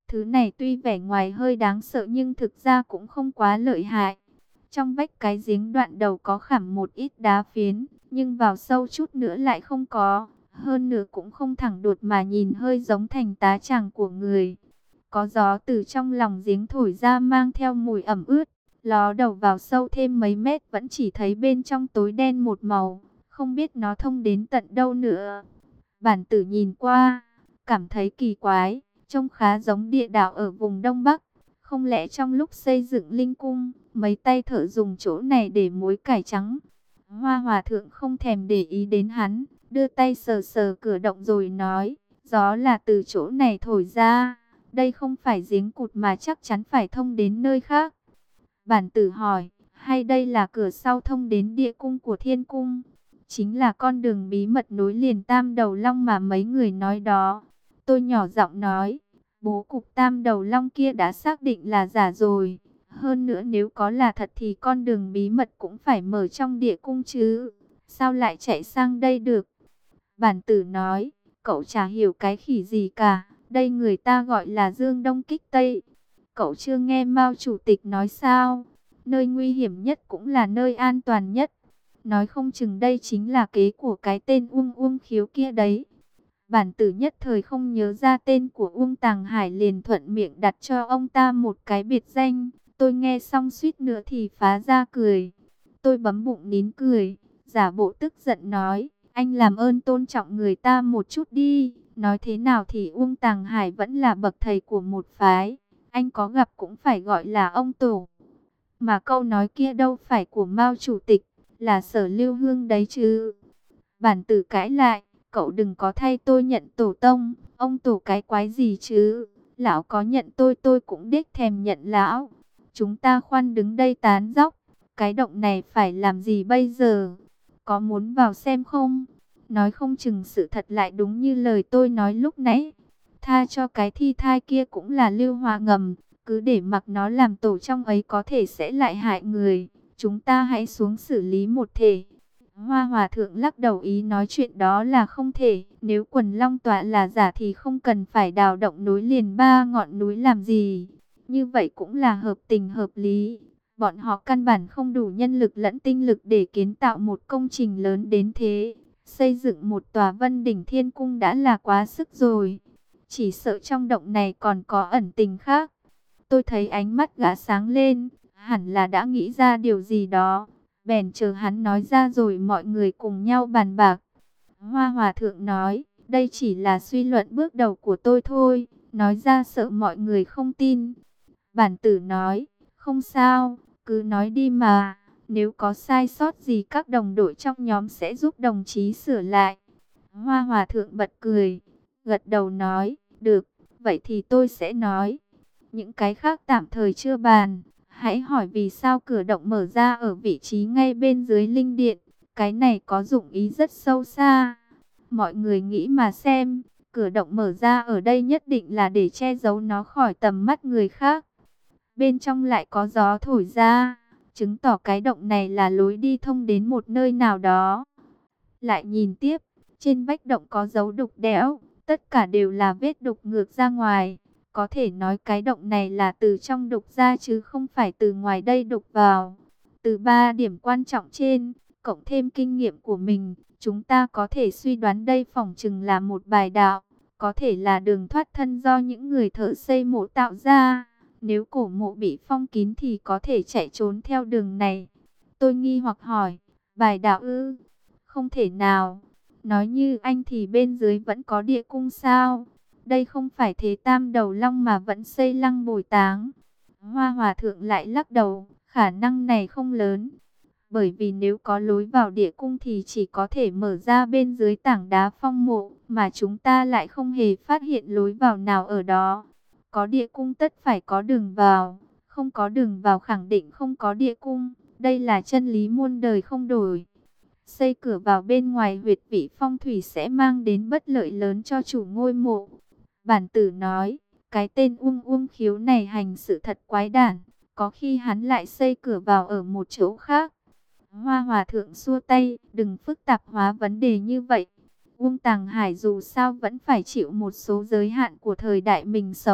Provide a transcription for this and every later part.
Thứ này tuy vẻ ngoài hơi đáng sợ nhưng thực ra cũng không quá lợi hại. Trong vách cái giếng đoạn đầu có khảm một ít đá phiến, nhưng vào sâu chút nữa lại không có. Hơn nữa cũng không thẳng đuột mà nhìn hơi giống thành tá tràng của người. Có gió từ trong lòng giếng thổi ra mang theo mùi ẩm ướt. Ló đầu vào sâu thêm mấy mét vẫn chỉ thấy bên trong tối đen một màu. Không biết nó thông đến tận đâu nữa. Bản tử nhìn qua, cảm thấy kỳ quái, trông khá giống địa đạo ở vùng Đông Bắc. Không lẽ trong lúc xây dựng linh cung, mấy tay thợ dùng chỗ này để muối cải trắng? Hoa Hòa Thượng không thèm để ý đến hắn, đưa tay sờ sờ cửa động rồi nói, gió là từ chỗ này thổi ra. Đây không phải giếng cụt mà chắc chắn phải thông đến nơi khác. Bản tử hỏi, hay đây là cửa sau thông đến địa cung của thiên cung? Chính là con đường bí mật nối liền Tam Đầu Long mà mấy người nói đó. Tôi nhỏ giọng nói, bố cục Tam Đầu Long kia đã xác định là giả rồi. Hơn nữa nếu có là thật thì con đường bí mật cũng phải mở trong địa cung chứ. Sao lại chạy sang đây được? Bản tử nói, cậu chả hiểu cái khỉ gì cả. Đây người ta gọi là Dương Đông Kích Tây. Cậu chưa nghe Mao Chủ tịch nói sao? Nơi nguy hiểm nhất cũng là nơi an toàn nhất. Nói không chừng đây chính là kế của cái tên Uông Uông Khiếu kia đấy. Bản tử nhất thời không nhớ ra tên của Uông Tàng Hải, liền thuận miệng đặt cho ông ta một cái biệt danh. Tôi nghe xong suýt nữa thì phá ra cười. Tôi bấm bụng nín cười, giả bộ tức giận nói, anh làm ơn tôn trọng người ta một chút đi. Nói thế nào thì Uông Tàng Hải vẫn là bậc thầy của một phái. Anh có gặp cũng phải gọi là ông tổ. Mà câu nói kia đâu phải của Mao Chủ tịch, là Sở Lưu Hương đấy chứ. Bản tử cãi lại, cậu đừng có thay tôi nhận tổ tông, ông tổ cái quái gì chứ. Lão có nhận tôi cũng đếch thèm nhận lão. Chúng ta khoan đứng đây tán dóc, cái động này phải làm gì bây giờ? Có muốn vào xem không? Nói không chừng sự thật lại đúng như lời tôi nói lúc nãy. Tha cho cái thi thai kia cũng là lưu hòa ngầm, cứ để mặc nó làm tổ trong ấy có thể sẽ lại hại người. Chúng ta hãy xuống xử lý một thể. Hoa Hòa Thượng lắc đầu ý nói chuyện đó là không thể. Nếu quần long tọa là giả thì không cần phải đào động nối liền ba ngọn núi làm gì. Như vậy cũng là hợp tình hợp lý. Bọn họ căn bản không đủ nhân lực lẫn tinh lực để kiến tạo một công trình lớn đến thế. Xây dựng một tòa Vân Đỉnh Thiên Cung đã là quá sức rồi. Chỉ sợ trong động này còn có ẩn tình khác. Tôi thấy ánh mắt gã sáng lên, hẳn là đã nghĩ ra điều gì đó. Bèn chờ hắn nói ra rồi mọi người cùng nhau bàn bạc. Hoa Hòa Thượng nói, đây chỉ là suy luận bước đầu của tôi thôi, nói ra sợ mọi người không tin. Bản tử nói, không sao, cứ nói đi mà, nếu có sai sót gì các đồng đội trong nhóm sẽ giúp đồng chí sửa lại. Hoa Hòa Thượng bật cười, gật đầu nói, được, vậy thì tôi sẽ nói. Những cái khác tạm thời chưa bàn. Hãy hỏi vì sao cửa động mở ra ở vị trí ngay bên dưới linh điện. Cái này có dụng ý rất sâu xa. Mọi người nghĩ mà xem, cửa động mở ra ở đây nhất định là để che giấu nó khỏi tầm mắt người khác. Bên trong lại có gió thổi ra, chứng tỏ cái động này là lối đi thông đến một nơi nào đó. Lại nhìn tiếp, trên vách động có dấu đục đẽo, tất cả đều là vết đục ngược ra ngoài. Có thể nói cái động này là từ trong đục ra chứ không phải từ ngoài đây đục vào. Từ 3 điểm quan trọng trên, cộng thêm kinh nghiệm của mình, chúng ta có thể suy đoán đây phỏng chừng là một bài đạo. Có thể là đường thoát thân do những người thợ xây mộ tạo ra. Nếu cổ mộ bị phong kín thì có thể chạy trốn theo đường này. Tôi nghi hoặc hỏi, bài đạo ư? Không thể nào. Nói như anh thì bên dưới vẫn có địa cung sao? Đây không phải thế Tam Đầu Long mà vẫn xây Lăng Bồi Táng. Hoa Hòa Thượng lại lắc đầu, khả năng này không lớn. Bởi vì nếu có lối vào địa cung thì chỉ có thể mở ra bên dưới tảng đá phong mộ, mà chúng ta lại không hề phát hiện lối vào nào ở đó. Có địa cung tất phải có đường vào, không có đường vào khẳng định không có địa cung. Đây là chân lý muôn đời không đổi. Xây cửa vào bên ngoài huyệt vị phong thủy sẽ mang đến bất lợi lớn cho chủ ngôi mộ. Bản tử nói, cái tên Uông Uông Khiếu này hành sự thật quái đản, có khi hắn lại xây cửa vào ở một chỗ khác. Hoa Hòa Thượng xua tay, đừng phức tạp hóa vấn đề như vậy. Uông Tàng Hải dù sao vẫn phải chịu một số giới hạn của thời đại mình sống.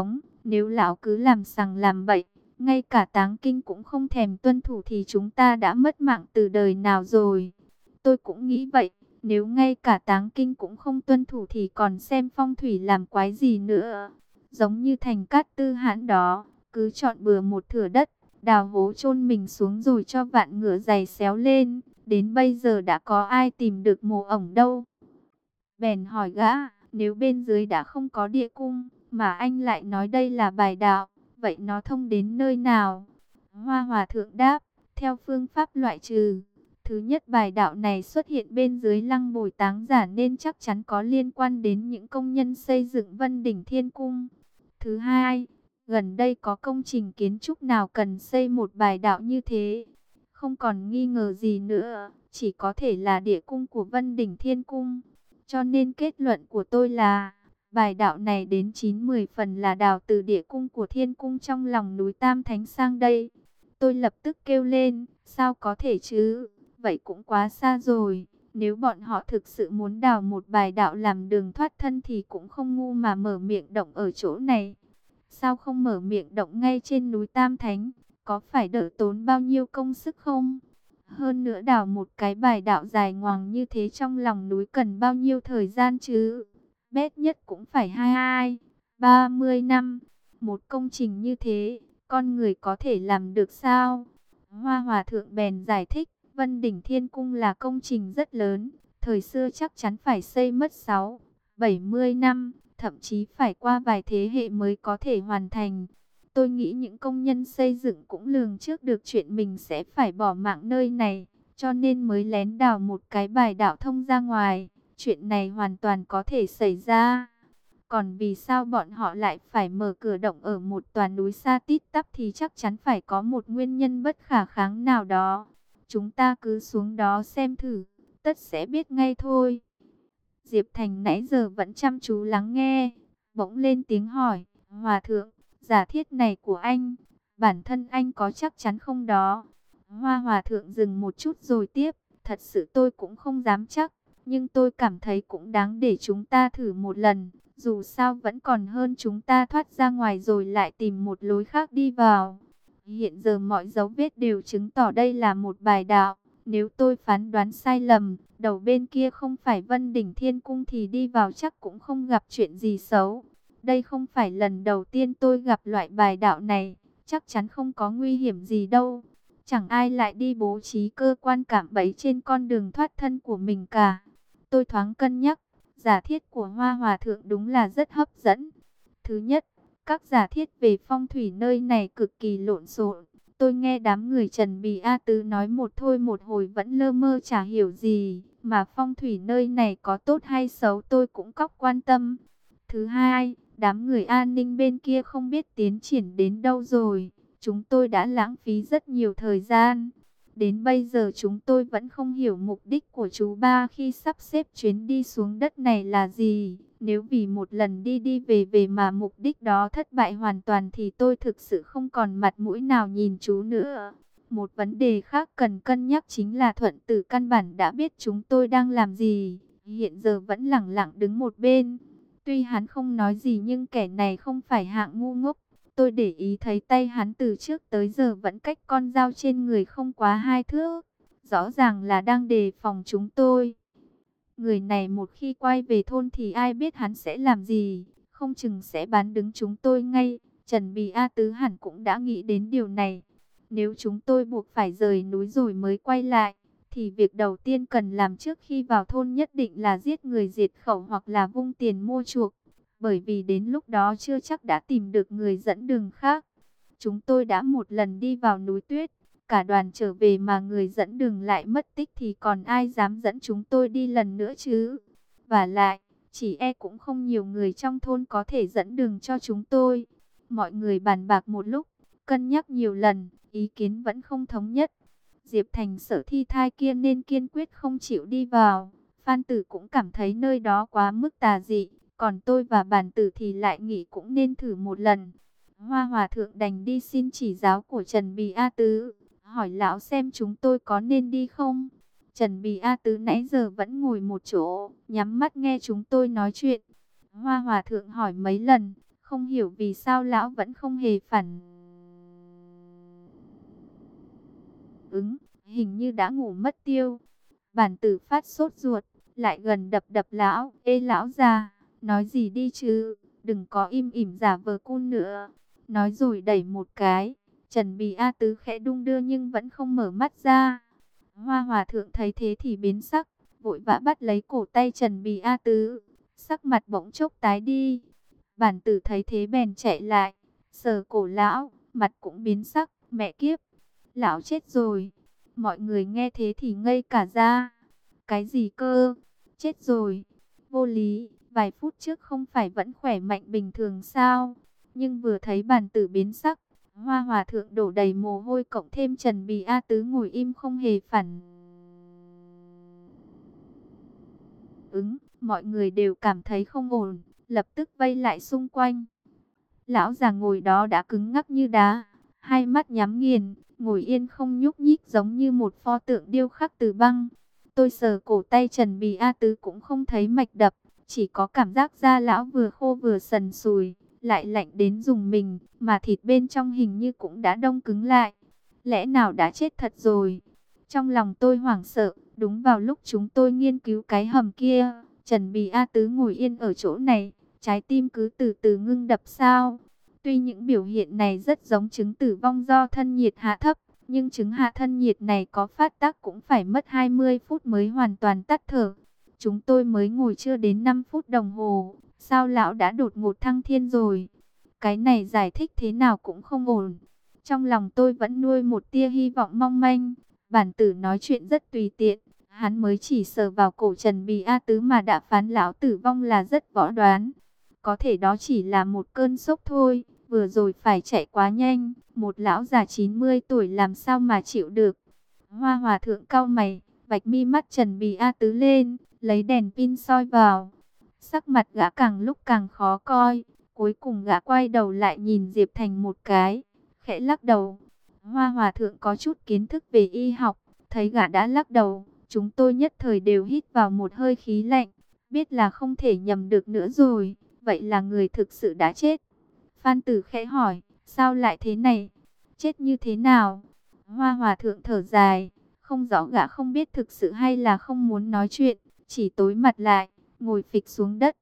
Nếu lão cứ làm sằng làm bậy, ngay cả táng kinh cũng không thèm tuân thủ thì chúng ta đã mất mạng từ đời nào rồi. Tôi cũng nghĩ vậy, nếu ngay cả táng kinh cũng không tuân thủ thì còn xem phong thủy làm quái gì nữa. Giống như thành Cát Tư Hãn đó, cứ chọn bừa một thửa đất, đào hố chôn mình xuống rồi cho vạn ngựa giày xéo lên. Đến bây giờ đã có ai tìm được mồ ổng đâu. Bèn hỏi gã, nếu bên dưới đã không có địa cung, mà anh lại nói đây là bài đạo, vậy nó thông đến nơi nào? Hoa Hòa thượng đáp, theo phương pháp loại trừ. Thứ nhất, bài đạo này xuất hiện bên dưới lăng bồi táng giả nên chắc chắn có liên quan đến những công nhân xây dựng Vân Đỉnh Thiên Cung. Thứ hai, gần đây có công trình kiến trúc nào cần xây một bài đạo như thế? Không còn nghi ngờ gì nữa, chỉ có thể là địa cung của Vân Đỉnh Thiên Cung. Cho nên kết luận của tôi là, bài đạo này đến 9-10 phần là đào từ địa cung của Thiên Cung trong lòng núi Tam Thánh sang đây. Tôi lập tức kêu lên, sao có thể chứ? Vậy cũng quá xa rồi. Nếu bọn họ thực sự muốn đào một bài đạo làm đường thoát thân thì cũng không ngu mà mở miệng động ở chỗ này. Sao không mở miệng động ngay trên núi Tam Thánh? Có phải đỡ tốn bao nhiêu công sức không? Hơn nữa đào một cái bài đạo dài ngoằng như thế trong lòng núi cần bao nhiêu thời gian chứ? Bét nhất cũng phải 30 năm. Một công trình như thế, con người có thể làm được sao? Hoa Hòa thượng bèn giải thích, Vân Đỉnh Thiên Cung là công trình rất lớn, thời xưa chắc chắn phải xây mất 70 năm, thậm chí phải qua vài thế hệ mới có thể hoàn thành. Tôi nghĩ những công nhân xây dựng cũng lường trước được chuyện mình sẽ phải bỏ mạng nơi này, cho nên mới lén đào một cái bài đạo thông ra ngoài. Chuyện này hoàn toàn có thể xảy ra. Còn vì sao bọn họ lại phải mở cửa động ở một tòa núi xa tít tắp thì chắc chắn phải có một nguyên nhân bất khả kháng nào đó. Chúng ta cứ xuống đó xem thử, tất sẽ biết ngay thôi. Diệp Thành nãy giờ vẫn chăm chú lắng nghe, bỗng lên tiếng hỏi, Hòa thượng, giả thiết này của anh, bản thân anh có chắc chắn không đó? Hoa Hòa thượng dừng một chút rồi tiếp, thật sự tôi cũng không dám chắc, nhưng tôi cảm thấy cũng đáng để chúng ta thử một lần. Dù sao vẫn còn hơn chúng ta thoát ra ngoài rồi lại tìm một lối khác đi vào. Hiện giờ mọi dấu vết đều chứng tỏ đây là một bài đạo. Nếu tôi phán đoán sai lầm, đầu bên kia không phải Vân Đỉnh Thiên Cung thì đi vào chắc cũng không gặp chuyện gì xấu. Đây không phải lần đầu tiên tôi gặp loại bài đạo này, chắc chắn không có nguy hiểm gì đâu. Chẳng ai lại đi bố trí cơ quan cạm bẫy trên con đường thoát thân của mình cả. Tôi thoáng cân nhắc, giả thiết của Hoa Hòa thượng đúng là rất hấp dẫn. Thứ nhất, các giả thiết về phong thủy nơi này cực kỳ lộn xộn. Tôi nghe đám người Trần Bì A Tứ nói một thôi một hồi vẫn lơ mơ chả hiểu gì. Mà phong thủy nơi này có tốt hay xấu tôi cũng cóc quan tâm. Thứ hai, đám người an ninh bên kia không biết tiến triển đến đâu rồi. Chúng tôi đã lãng phí rất nhiều thời gian. Đến bây giờ chúng tôi vẫn không hiểu mục đích của chú ba khi sắp xếp chuyến đi xuống đất này là gì. Nếu vì một lần đi đi về về mà mục đích đó thất bại hoàn toàn thì tôi thực sự không còn mặt mũi nào nhìn chú nữa. Một vấn đề khác cần cân nhắc chính là Thuận Tử căn bản đã biết chúng tôi đang làm gì. Hiện giờ vẫn lẳng lặng đứng một bên. Tuy hắn không nói gì nhưng kẻ này không phải hạng ngu ngốc. Tôi để ý thấy tay hắn từ trước tới giờ vẫn cách con dao trên người không quá 2 thước. Rõ ràng là đang đề phòng chúng tôi. Người này một khi quay về thôn thì ai biết hắn sẽ làm gì. Không chừng sẽ bán đứng chúng tôi ngay. Trần Bì A Tứ hẳn cũng đã nghĩ đến điều này. Nếu chúng tôi buộc phải rời núi rồi mới quay lại, thì việc đầu tiên cần làm trước khi vào thôn nhất định là giết người diệt khẩu hoặc là vung tiền mua chuộc. Bởi vì đến lúc đó chưa chắc đã tìm được người dẫn đường khác. Chúng tôi đã một lần đi vào núi tuyết, cả đoàn trở về mà người dẫn đường lại mất tích thì còn ai dám dẫn chúng tôi đi lần nữa chứ? Và lại, chỉ e cũng không nhiều người trong thôn có thể dẫn đường cho chúng tôi. Mọi người bàn bạc một lúc, cân nhắc nhiều lần, ý kiến vẫn không thống nhất. Diệp Thành sợ thi thai kia nên kiên quyết không chịu đi vào. Phan Tử cũng cảm thấy nơi đó quá mức tà dị. Còn tôi và Bàn Tử thì lại nghĩ cũng nên thử một lần. Hoa Hòa thượng đành đi xin chỉ giáo của Trần Bì A Tứ, hỏi lão xem chúng tôi có nên đi không. Trần Bì A Tứ nãy giờ vẫn ngồi một chỗ, nhắm mắt nghe chúng tôi nói chuyện. Hoa Hòa thượng hỏi mấy lần, không hiểu vì sao lão vẫn không hề phản ứng, hình như đã ngủ mất tiêu. Bản tử phát sốt ruột, lại gần đập đập lão. Ê lão già, nói gì đi chứ, đừng có im ỉm giả vờ cun nữa. Nói rồi đẩy một cái, Trần Bì A Tứ khẽ đung đưa nhưng vẫn không mở mắt ra. Hoa Hòa Thượng thấy thế thì biến sắc, vội vã bắt lấy cổ tay Trần Bì A Tứ, sắc mặt bỗng chốc tái đi. Bản tử thấy thế bèn chạy lại, sờ cổ lão, mặt cũng biến sắc. Mẹ kiếp, lão chết rồi. Mọi người nghe thế thì ngây cả ra. Cái gì cơ? Chết rồi. Vô lý, vài phút trước không phải vẫn khỏe mạnh bình thường sao? Nhưng vừa thấy bản tử biến sắc, Hoa Hòa Thượng đổ đầy mồ hôi cộng thêm Trần Bì A Tứ ngồi im không hề phản ứng, mọi người đều cảm thấy không ổn, lập tức vây lại xung quanh. Lão già ngồi đó đã cứng ngắc như đá, hai mắt nhắm nghiền, ngồi yên không nhúc nhích giống như một pho tượng điêu khắc từ băng. Tôi sờ cổ tay Trần Bì A Tứ cũng không thấy mạch đập, chỉ có cảm giác da lão vừa khô vừa sần sùi, lại lạnh đến rùng mình, mà thịt bên trong hình như cũng đã đông cứng lại. Lẽ nào đã chết thật rồi? Trong lòng tôi hoảng sợ, đúng vào lúc chúng tôi nghiên cứu cái hầm kia, Trần Bì A Tứ ngồi yên ở chỗ này, trái tim cứ từ từ ngưng đập sao. Tuy những biểu hiện này rất giống chứng tử vong do thân nhiệt hạ thấp, nhưng chứng hạ thân nhiệt này có phát tác cũng phải mất 20 phút mới hoàn toàn tắt thở. Chúng tôi mới ngồi chưa đến 5 phút đồng hồ, sao lão đã đột ngột thăng thiên rồi? Cái này giải thích thế nào cũng không ổn. Trong lòng tôi vẫn nuôi một tia hy vọng mong manh. Bản tử nói chuyện rất tùy tiện, hắn mới chỉ sờ vào cổ Trần Bì A Tứ mà đã phán lão tử vong là rất võ đoán. Có thể đó chỉ là một cơn sốc thôi, vừa rồi phải chạy quá nhanh, một lão già 90 tuổi làm sao mà chịu được. Hoa Hòa Thượng cau mày, vạch mi mắt Trần Bì A Tứ lên, lấy đèn pin soi vào. Sắc mặt gã càng lúc càng khó coi, cuối cùng gã quay đầu lại nhìn Diệp Thành một cái, khẽ lắc đầu. Hoa Hòa Thượng có chút kiến thức về y học, thấy gã đã lắc đầu, chúng tôi nhất thời đều hít vào một hơi khí lạnh, biết là không thể nhầm được nữa rồi, vậy là người thực sự đã chết. Phan Tử khẽ hỏi, sao lại thế này? Chết như thế nào? Hoa Hòa Thượng thở dài, không rõ gã không biết thực sự hay là không muốn nói chuyện, chỉ tối mặt lại, ngồi phịch xuống đất.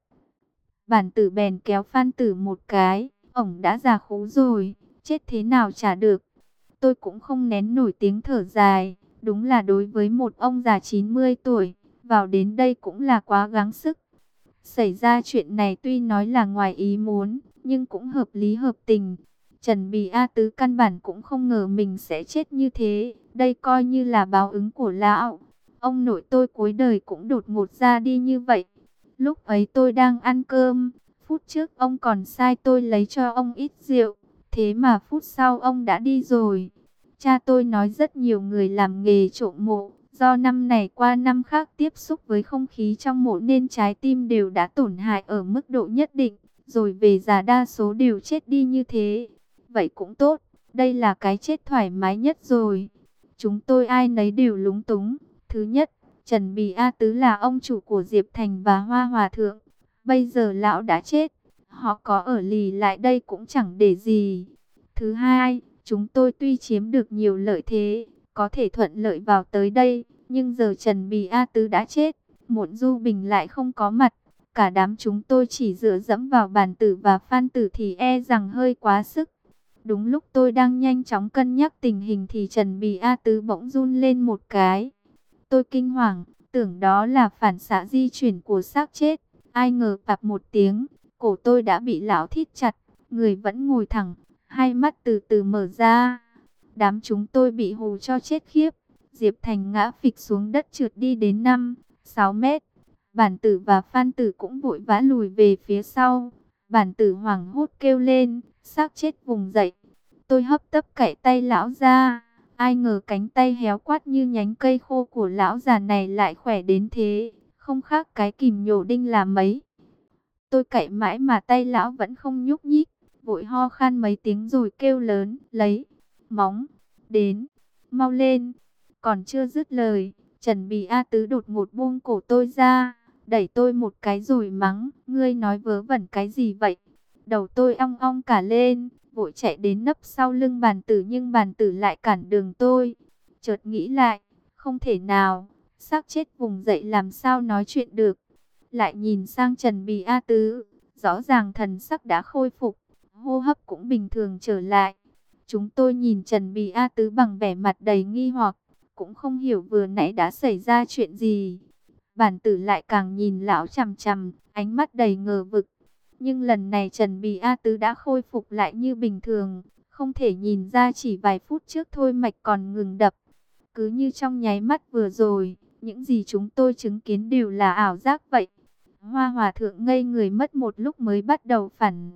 Bản Tử bèn kéo Phan Tử một cái, ổng đã già khú rồi, chết thế nào chả được. Tôi cũng không nén nổi tiếng thở dài, đúng là đối với một ông già 90 tuổi, vào đến đây cũng là quá gắng sức. Xảy ra chuyện này tuy nói là ngoài ý muốn, nhưng cũng hợp lý hợp tình. Trần Bì A Tứ căn bản cũng không ngờ mình sẽ chết như thế, đây coi như là báo ứng của lão. Ông nội tôi cuối đời cũng đột ngột ra đi như vậy. Lúc ấy tôi đang ăn cơm, phút trước ông còn sai tôi lấy cho ông ít rượu, thế mà phút sau ông đã đi rồi. Cha tôi nói rất nhiều người làm nghề trộm mộ, do năm này qua năm khác tiếp xúc với không khí trong mộ nên trái tim đều đã tổn hại ở mức độ nhất định, rồi về già đa số đều chết đi như thế. Vậy cũng tốt, đây là cái chết thoải mái nhất rồi. Chúng tôi ai nấy đều lúng túng. Thứ nhất, Trần Bì A Tứ là ông chủ của Diệp Thành và Hoa Hòa Thượng. Bây giờ lão đã chết, họ có ở lì lại đây cũng chẳng để gì. Thứ hai, chúng tôi tuy chiếm được nhiều lợi thế, có thể thuận lợi vào tới đây, nhưng giờ Trần Bì A Tứ đã chết, Muộn Du Bình lại không có mặt. Cả đám chúng tôi chỉ dựa dẫm vào Bản Tử và Phan Tử thì e rằng hơi quá sức. Đúng lúc tôi đang nhanh chóng cân nhắc tình hình thì Trần Bì A Tứ bỗng run lên một cái. Tôi kinh hoàng, tưởng đó là phản xạ di chuyển của xác chết. Ai ngờ bạp một tiếng, cổ tôi đã bị lão thít chặt, người vẫn ngồi thẳng, hai mắt từ từ mở ra. Đám chúng tôi bị hù cho chết khiếp. Diệp Thành ngã phịch xuống đất trượt đi đến 5-6 mét. Bản Tử và Phan Tử cũng vội vã lùi về phía sau. Bản Tử hoảng hốt kêu lên, xác chết vùng dậy. Tôi hấp tấp cạy tay lão ra. Ai ngờ cánh tay héo quắt như nhánh cây khô của lão già này lại khỏe đến thế, không khác cái kìm nhổ đinh là mấy. Tôi cạy mãi mà tay lão vẫn không nhúc nhích, vội ho khan mấy tiếng rồi kêu lớn, lấy móng đến, mau lên. Còn chưa dứt lời, Trần Bì A Tứ đột ngột buông cổ tôi ra, đẩy tôi một cái rồi mắng, ngươi nói vớ vẩn cái gì vậy? Đầu tôi ong ong cả lên, vội chạy đến nấp sau lưng bàn tử, nhưng bàn tử lại cản đường tôi. Chợt nghĩ lại, không thể nào, xác chết vùng dậy làm sao nói chuyện được. Lại nhìn sang Trần Bì A Tứ, rõ ràng thần sắc đã khôi phục, hô hấp cũng bình thường trở lại. Chúng tôi nhìn Trần Bì A Tứ bằng vẻ mặt đầy nghi hoặc, cũng không hiểu vừa nãy đã xảy ra chuyện gì. Bản tử lại càng nhìn lão chằm chằm, ánh mắt đầy ngờ vực. Nhưng lần này Trần Bì A Tứ đã khôi phục lại như bình thường, không thể nhìn ra chỉ vài phút trước thôi mạch còn ngừng đập. Cứ như trong nháy mắt vừa rồi, những gì chúng tôi chứng kiến đều là ảo giác vậy. Hoa Hòa Thượng ngây người mất một lúc mới bắt đầu phản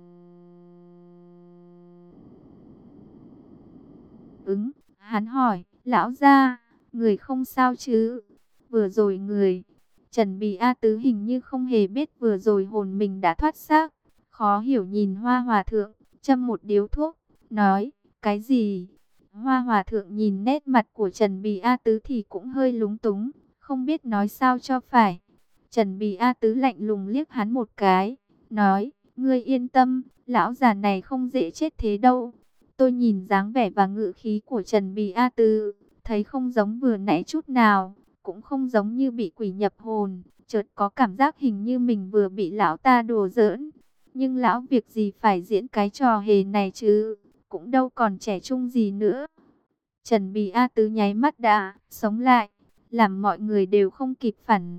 ứng. Hắn hỏi, lão gia, người không sao chứ? Vừa rồi người... Trần Bì A Tứ hình như không hề biết vừa rồi hồn mình đã thoát xác. Khó hiểu nhìn Hoa Hòa Thượng, châm một điếu thuốc, nói, cái gì? Hoa Hòa Thượng nhìn nét mặt của Trần Bì A Tứ thì cũng hơi lúng túng, không biết nói sao cho phải. Trần Bì A Tứ lạnh lùng liếc hắn một cái, nói, ngươi yên tâm, lão già này không dễ chết thế đâu. Tôi nhìn dáng vẻ và ngữ khí của Trần Bì A Tứ, thấy không giống vừa nãy chút nào, cũng không giống như bị quỷ nhập hồn, chợt có cảm giác hình như mình vừa bị lão ta đùa giỡn. Nhưng lão việc gì phải diễn cái trò hề này chứ, cũng đâu còn trẻ trung gì nữa. Trần Bì A Tứ nháy mắt đã sống lại, làm mọi người đều không kịp phản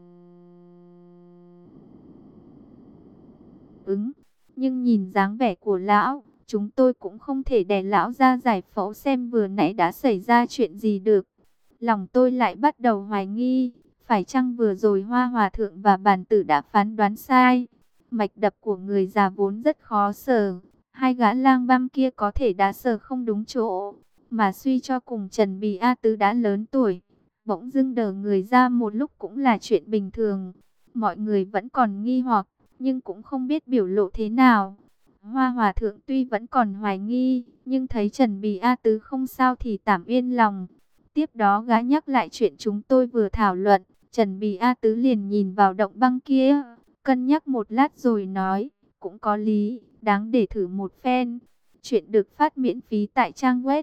ứng. Nhưng nhìn dáng vẻ của lão, chúng tôi cũng không thể để lão ra giải phẫu xem vừa nãy đã xảy ra chuyện gì được. Lòng tôi lại bắt đầu hoài nghi, phải chăng vừa rồi Hoa Hòa Thượng và bản tử đã phán đoán sai. Mạch đập của người già vốn rất khó sờ, hai gã lang băm kia có thể đã sờ không đúng chỗ. Mà suy cho cùng Trần Bì A Tứ đã lớn tuổi, bỗng dưng đờ người ra một lúc cũng là chuyện bình thường. Mọi người vẫn còn nghi hoặc, nhưng cũng không biết biểu lộ thế nào. Hoa Hòa Thượng tuy vẫn còn hoài nghi, nhưng thấy Trần Bì A Tứ không sao thì tạm yên lòng. Tiếp đó gã nhắc lại chuyện chúng tôi vừa thảo luận. Trần Bì A Tứ liền nhìn vào động băng kia, cân nhắc một lát rồi nói, cũng có lý, đáng để thử một phen. Chuyện được phát miễn phí tại trang web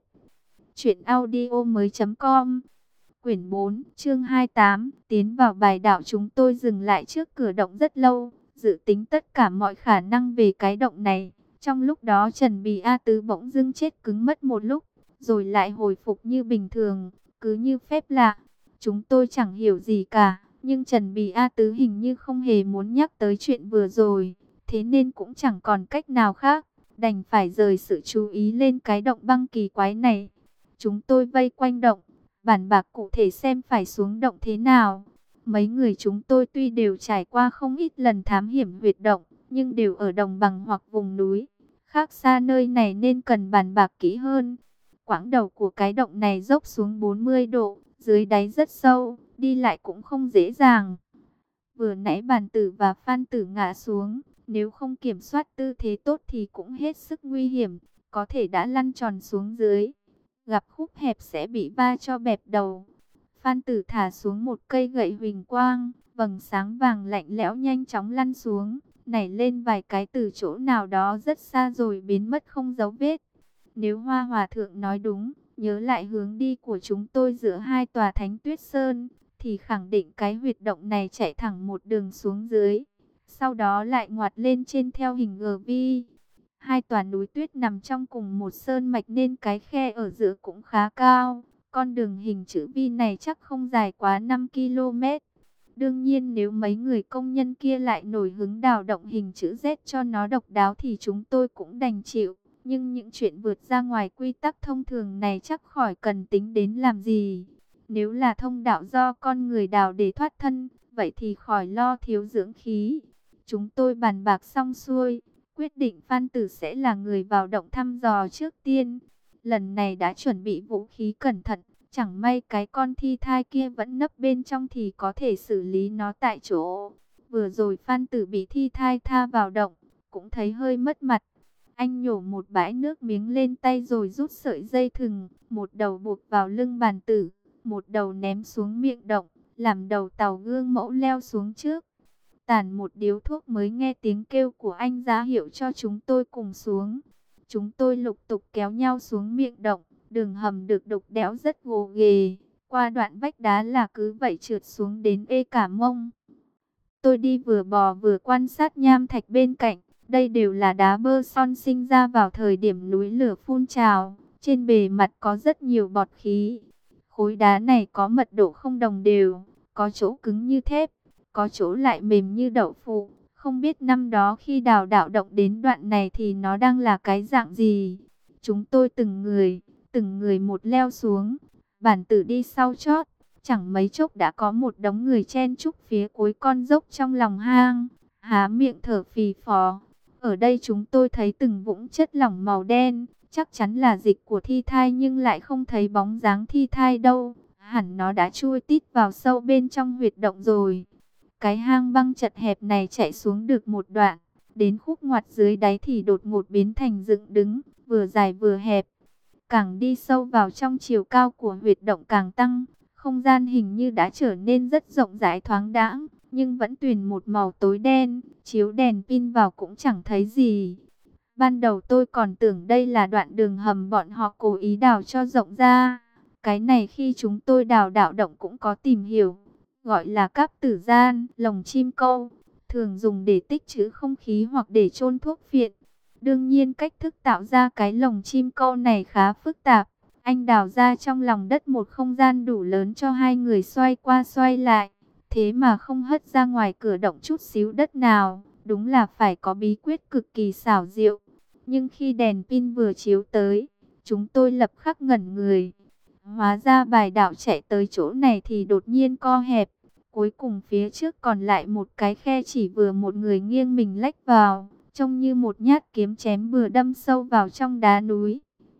truyệnaudiomoi.com. Quyển 4, chương 28, tiến vào bài đảo. Chúng tôi dừng lại trước cửa động rất lâu, dự tính tất cả mọi khả năng về cái động này. Trong lúc đó Trần Bì A Tứ bỗng dưng chết cứng mất một lúc, rồi lại hồi phục như bình thường, cứ như phép lạ. Chúng tôi chẳng hiểu gì cả, nhưng Trần Bì A Tứ hình như không hề muốn nhắc tới chuyện vừa rồi, thế nên cũng chẳng còn cách nào khác, đành phải rời sự chú ý lên cái động băng kỳ quái này. Chúng tôi vây quanh động, bàn bạc cụ thể xem phải xuống động thế nào. Mấy người chúng tôi tuy đều trải qua không ít lần thám hiểm huyệt động, nhưng đều ở đồng bằng hoặc vùng núi, khác xa nơi này nên cần bàn bạc kỹ hơn. Quãng đầu của cái động này dốc xuống 40 độ, dưới đáy rất sâu, đi lại cũng không dễ dàng. Vừa nãy bàn tử và phan tử ngã xuống, nếu không kiểm soát tư thế tốt thì cũng hết sức nguy hiểm, có thể đã lăn tròn xuống dưới. Gặp khúc hẹp sẽ bị va cho bẹp đầu. Phan tử thả xuống một cây gậy huỳnh quang, vầng sáng vàng lạnh lẽo nhanh chóng lăn xuống, nảy lên vài cái từ chỗ nào đó rất xa rồi biến mất không dấu vết. Nếu Hoa Hòa Thượng nói đúng, nhớ lại hướng đi của chúng tôi giữa hai tòa Thánh Tuyết Sơn, thì khẳng định cái huyệt động này chạy thẳng một đường xuống dưới, sau đó lại ngoặt lên trên theo hình GV. Hai tòa núi tuyết nằm trong cùng một sơn mạch nên cái khe ở giữa cũng khá cao. Con đường hình chữ V này chắc không dài quá 5 km. Đương nhiên nếu mấy người công nhân kia lại nổi hứng đào động hình chữ Z cho nó độc đáo thì chúng tôi cũng đành chịu. Nhưng những chuyện vượt ra ngoài quy tắc thông thường này chắc khỏi cần tính đến làm gì. Nếu là thông đạo do con người đào để thoát thân, vậy thì khỏi lo thiếu dưỡng khí. Chúng tôi bàn bạc xong xuôi, quyết định Phan Tử sẽ là người vào động thăm dò trước tiên. Lần này đã chuẩn bị vũ khí cẩn thận, chẳng may cái con thi thai kia vẫn nấp bên trong thì có thể xử lý nó tại chỗ. Vừa rồi Phan Tử bị thi thai tha vào động, cũng thấy hơi mất mặt. Anh nhổ một bãi nước miếng lên tay rồi rút sợi dây thừng, một đầu buộc vào lưng bàn tử, một đầu ném xuống miệng động, làm đầu tàu gương mẫu leo xuống trước. Tàn một điếu thuốc mới nghe tiếng kêu của anh ra hiệu cho chúng tôi cùng xuống. Chúng tôi lục tục kéo nhau xuống miệng động. Đường hầm được đục đẽo rất gồ ghề. Qua đoạn vách đá là cứ vậy trượt xuống đến ê cả mông. Tôi đi vừa bò vừa quan sát nham thạch bên cạnh. Đây đều là đá bơ son sinh ra vào thời điểm núi lửa phun trào. Trên bề mặt có rất nhiều bọt khí. Khối đá này có mật độ không đồng đều. Có chỗ cứng như thép, có chỗ lại mềm như đậu phụ. Không biết năm đó khi đào đạo động đến đoạn này thì nó đang là cái dạng gì. Chúng tôi từng người một leo xuống. Bản tử đi sau chót. Chẳng mấy chốc đã có một đống người chen chúc phía cuối con dốc trong lòng hang, há miệng thở phì phò. Ở đây chúng tôi thấy từng vũng chất lỏng màu đen, chắc chắn là dịch của thi thai nhưng lại không thấy bóng dáng thi thai đâu. Hẳn nó đã chui tít vào sâu bên trong huyệt động rồi. Cái hang băng chật hẹp này chạy xuống được một đoạn, đến khúc ngoặt dưới đáy thì đột ngột biến thành dựng đứng, vừa dài vừa hẹp. Càng đi sâu vào trong chiều cao của huyệt động càng tăng. Không gian hình như đã trở nên rất rộng rãi thoáng đãng, nhưng vẫn tuyền một màu tối đen, chiếu đèn pin vào cũng chẳng thấy gì. Ban đầu tôi còn tưởng đây là đoạn đường hầm bọn họ cố ý đào cho rộng ra. Cái này khi chúng tôi đào đạo động cũng có tìm hiểu, gọi là cáp tử gian, lồng chim câu, thường dùng để tích trữ không khí hoặc để chôn thuốc phiện. Đương nhiên cách thức tạo ra cái lồng chim câu này khá phức tạp. Anh đào ra trong lòng đất một không gian đủ lớn cho hai người xoay qua xoay lại. Thế mà không hất ra ngoài cửa động chút xíu đất nào. Đúng là phải có bí quyết cực kỳ xảo diệu. Nhưng khi đèn pin vừa chiếu tới, chúng tôi lập khắc ngẩn người. Hóa ra bài đạo chạy tới chỗ này thì đột nhiên co hẹp. Cuối cùng phía trước còn lại một cái khe chỉ vừa một người nghiêng mình lách vào. Trông như một nhát kiếm chém vừa đâm sâu vào trong đá núi.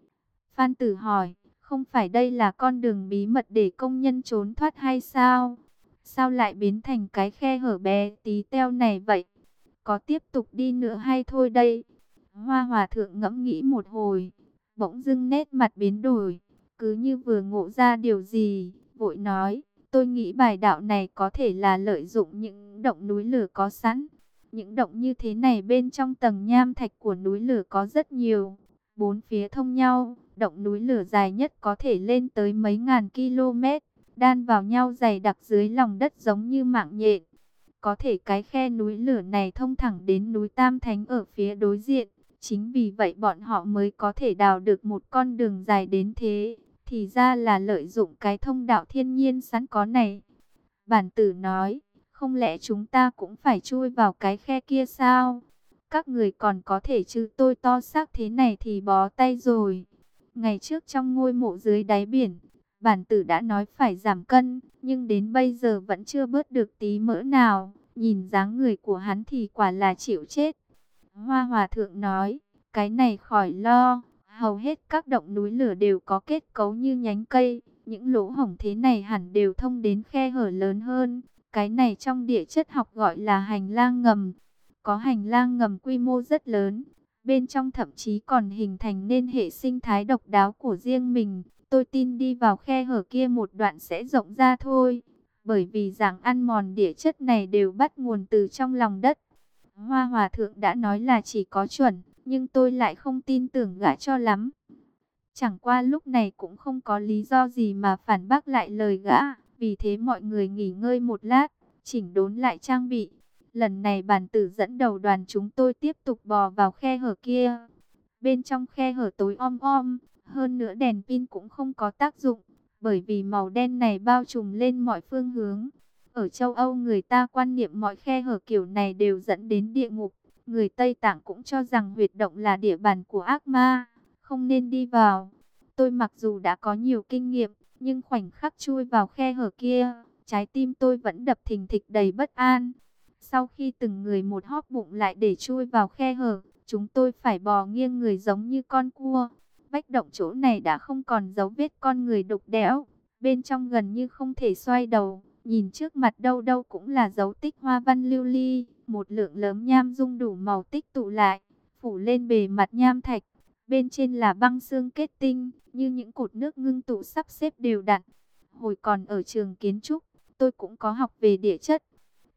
Phan Tử hỏi, không phải đây là con đường bí mật để công nhân trốn thoát hay sao? Sao lại biến thành cái khe hở bé tí teo này vậy? Có tiếp tục đi nữa hay thôi đây? Hoa Hòa Thượng ngẫm nghĩ một hồi, bỗng dưng nét mặt biến đổi, cứ như vừa ngộ ra điều gì, vội nói, tôi nghĩ bài đạo này có thể là lợi dụng những động núi lửa có sẵn. Những động như thế này bên trong tầng nham thạch của núi lửa có rất nhiều, bốn phía thông nhau. Động núi lửa dài nhất có thể lên tới mấy ngàn km, đan vào nhau dày đặc dưới lòng đất giống như mạng nhện. Có thể cái khe núi lửa này thông thẳng đến núi Tam Thánh ở phía đối diện. Chính vì vậy bọn họ mới có thể đào được một con đường dài đến thế. Thì ra là lợi dụng cái thông đạo thiên nhiên sẵn có này. Bản tử nói, không lẽ chúng ta cũng phải chui vào cái khe kia sao? Các người còn có thể chứ, tôi to xác thế này thì bó tay rồi. Ngày trước trong ngôi mộ dưới đáy biển, bản tử đã nói phải giảm cân, nhưng đến bây giờ vẫn chưa bớt được tí mỡ nào. Nhìn dáng người của hắn thì quả là chịu chết. Hoa Hòa Thượng nói, cái này khỏi lo, hầu hết các động núi lửa đều có kết cấu như nhánh cây. Những lỗ hổng thế này hẳn đều thông đến khe hở lớn hơn. Cái này trong địa chất học gọi là hành lang ngầm. Có hành lang ngầm quy mô rất lớn. Bên trong thậm chí còn hình thành nên hệ sinh thái độc đáo của riêng mình. Tôi tin đi vào khe hở kia một đoạn sẽ rộng ra thôi. Bởi vì dạng ăn mòn địa chất này đều bắt nguồn từ trong lòng đất. Hoa Hòa Thượng đã nói là chỉ có chuẩn, nhưng tôi lại không tin tưởng gã cho lắm. Chẳng qua lúc này cũng không có lý do gì mà phản bác lại lời gã. Vì thế mọi người nghỉ ngơi một lát, chỉnh đốn lại trang bị. Lần này bản tử dẫn đầu đoàn chúng tôi tiếp tục bò vào khe hở kia. Bên trong khe hở tối om om, hơn nữa đèn pin cũng không có tác dụng, bởi vì màu đen này bao trùm lên mọi phương hướng. Ở châu Âu người ta quan niệm mọi khe hở kiểu này đều dẫn đến địa ngục. Người Tây Tạng cũng cho rằng huyệt động là địa bàn của ác ma, không nên đi vào. Tôi mặc dù đã có nhiều kinh nghiệm, nhưng khoảnh khắc chui vào khe hở kia, trái tim tôi vẫn đập thình thịch đầy bất an. Sau khi từng người một hóp bụng lại để chui vào khe hở, chúng tôi phải bò nghiêng người giống như con cua. Vách động chỗ này đã không còn dấu vết con người đục đẽo, bên trong gần như không thể xoay đầu. Nhìn trước mặt đâu đâu cũng là dấu tích hoa văn lưu ly, một lượng lớn nham dung đủ màu tích tụ lại, phủ lên bề mặt nham thạch. Bên trên là băng xương kết tinh, như những cột nước ngưng tụ sắp xếp đều đặn. Hồi còn ở trường kiến trúc, tôi cũng có học về địa chất.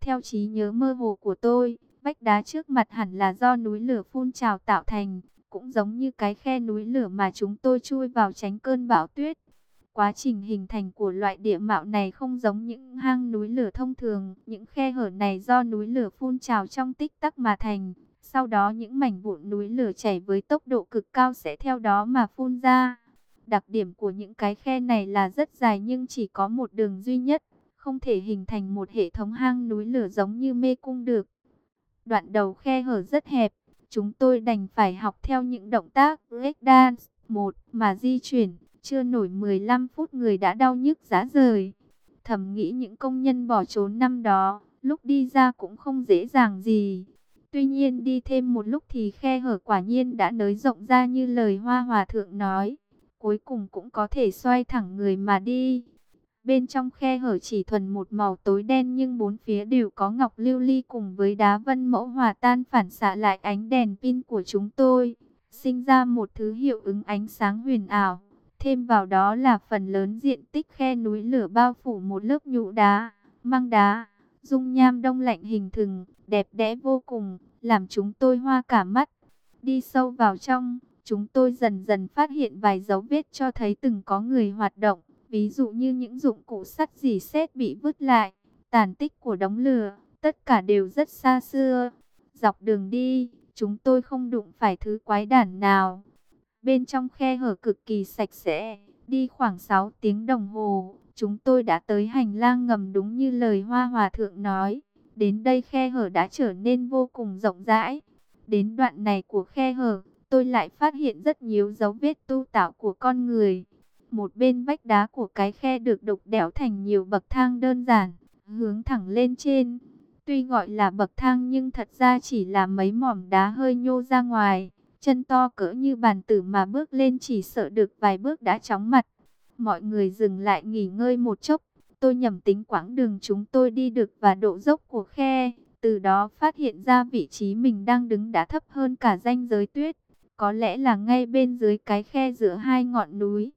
Theo trí nhớ mơ hồ của tôi, vách đá trước mặt hẳn là do núi lửa phun trào tạo thành, cũng giống như cái khe núi lửa mà chúng tôi chui vào tránh cơn bão tuyết. Quá trình hình thành của loại địa mạo này không giống những hang núi lửa thông thường, những khe hở này do núi lửa phun trào trong tích tắc mà thành. Sau đó những mảnh vụn núi lửa chảy với tốc độ cực cao sẽ theo đó mà phun ra. Đặc điểm của những cái khe này là rất dài nhưng chỉ có một đường duy nhất, không thể hình thành một hệ thống hang núi lửa giống như mê cung được. Đoạn đầu khe hở rất hẹp, chúng tôi đành phải học theo những động tác breakdance một mà di chuyển. Chưa nổi 15 phút người đã đau nhức rã rời. Thầm nghĩ những công nhân bỏ trốn năm đó, lúc đi ra cũng không dễ dàng gì. Tuy nhiên đi thêm một lúc thì khe hở quả nhiên đã nới rộng ra như lời Hoa Hòa Thượng nói. Cuối cùng cũng có thể xoay thẳng người mà đi. Bên trong khe hở chỉ thuần một màu tối đen nhưng bốn phía đều có ngọc lưu ly cùng với đá vân mẫu hòa tan phản xạ lại ánh đèn pin của chúng tôi, sinh ra một thứ hiệu ứng ánh sáng huyền ảo. Thêm vào đó là phần lớn diện tích khe núi lửa bao phủ một lớp nhũ đá, măng đá, dung nham đông lạnh hình thừng, đẹp đẽ vô cùng, làm chúng tôi hoa cả mắt. Đi sâu vào trong, chúng tôi dần dần phát hiện vài dấu vết cho thấy từng có người hoạt động. Ví dụ như những dụng cụ sắt rỉ sét bị vứt lại, tàn tích của đống lửa, tất cả đều rất xa xưa. Dọc đường đi, chúng tôi không đụng phải thứ quái đản nào. Bên trong khe hở cực kỳ sạch sẽ, đi khoảng 6 tiếng đồng hồ, chúng tôi đã tới hành lang ngầm đúng như lời Hoa Hòa Thượng nói. Đến đây khe hở đã trở nên vô cùng rộng rãi. Đến đoạn này của khe hở, tôi lại phát hiện rất nhiều dấu vết tu tạo của con người. Một bên vách đá của cái khe được đục đẽo thành nhiều bậc thang đơn giản, hướng thẳng lên trên. Tuy gọi là bậc thang nhưng thật ra chỉ là mấy mỏm đá hơi nhô ra ngoài. Chân to cỡ như bàn tử mà bước lên chỉ sợ được vài bước đã chóng mặt. Mọi người dừng lại nghỉ ngơi một chốc. Tôi nhẩm tính quãng đường chúng tôi đi được và độ dốc của khe. Từ đó phát hiện ra vị trí mình đang đứng đã thấp hơn cả ranh giới tuyết. Có lẽ là ngay bên dưới cái khe giữa hai ngọn núi.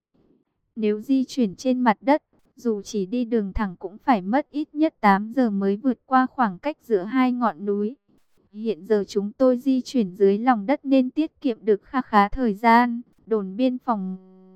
Nếu di chuyển trên mặt đất, dù chỉ đi đường thẳng cũng phải mất ít nhất 8 giờ mới vượt qua khoảng cách giữa hai ngọn núi. Hiện giờ chúng tôi di chuyển dưới lòng đất nên tiết kiệm được khá khá thời gian. Đồn biên phòng